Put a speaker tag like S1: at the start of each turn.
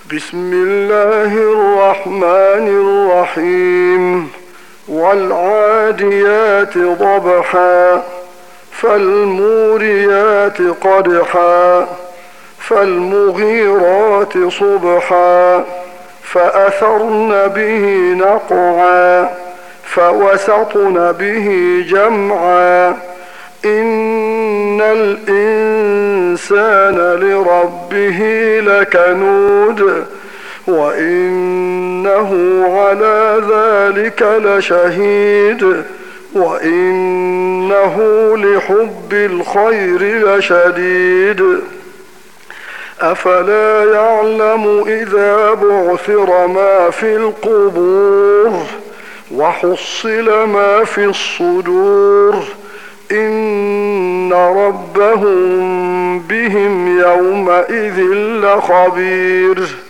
S1: بسم الله الرحمن الرحيم والعاديات ضبحا فالموريات قدحا فالمغيرات صبحا فأثرن به نقعا فوسطن به جمعا إن الإنسان لربه لكنود وإنه على ذلك لشهيد وإنه لحب الخير لشديد أفلا يعلم إذا بعثر ما في القبور وحصل ما في الصدور إن ربهم بهم يومئذ لخبير